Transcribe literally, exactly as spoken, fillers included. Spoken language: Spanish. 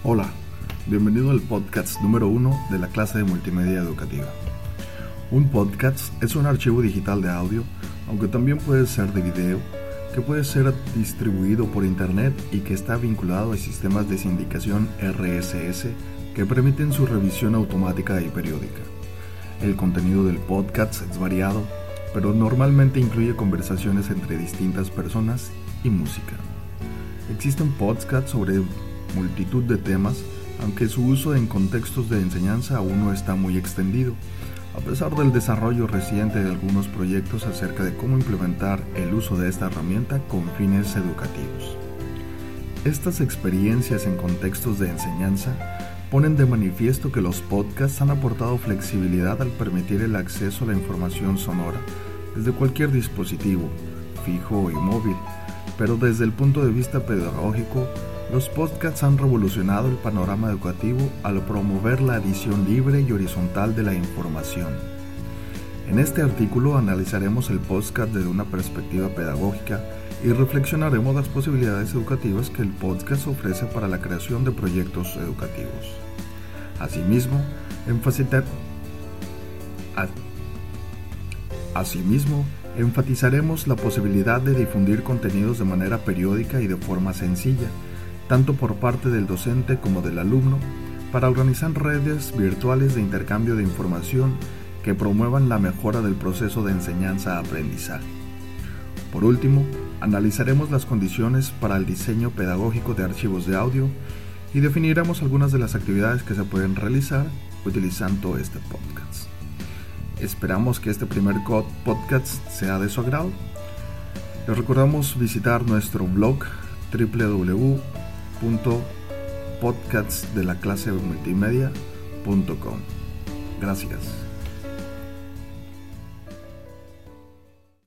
Hola, bienvenido al podcast número uno de la clase de multimedia educativa. Un podcast es un archivo digital de audio, aunque también puede ser de video, que puede ser distribuido por internet y que está vinculado a sistemas de sindicación R S S que permiten su revisión automática y periódica. El contenido del podcast es variado, pero normalmente incluye conversaciones entre distintas personas y música. Existen podcasts sobre multitud de temas, aunque su uso en contextos de enseñanza aún no está muy extendido, a pesar del desarrollo reciente de algunos proyectos acerca de cómo implementar el uso de esta herramienta con fines educativos. Estas experiencias en contextos de enseñanza ponen de manifiesto que los podcasts han aportado flexibilidad al permitir el acceso a la información sonora desde cualquier dispositivo, fijo y móvil, pero desde el punto de vista pedagógico, los podcasts han revolucionado el panorama educativo al promover la adición libre y horizontal de la información. En este artículo analizaremos el podcast desde una perspectiva pedagógica y reflexionaremos las posibilidades educativas que el podcast ofrece para la creación de proyectos educativos. Asimismo, enfatizar... Asimismo, enfatizaremos la posibilidad de difundir contenidos de manera periódica y de forma sencilla, tanto por parte del docente como del alumno, para organizar redes virtuales de intercambio de información que promuevan la mejora del proceso de enseñanza-aprendizaje. Por último, analizaremos las condiciones para el diseño pedagógico de archivos de audio y definiremos algunas de las actividades que se pueden realizar utilizando este podcast. Esperamos que este primer podcast sea de su agrado. Les recordamos visitar nuestro blog doble u doble u doble u punto podcasts de la clase multimedia punto com. Gracias.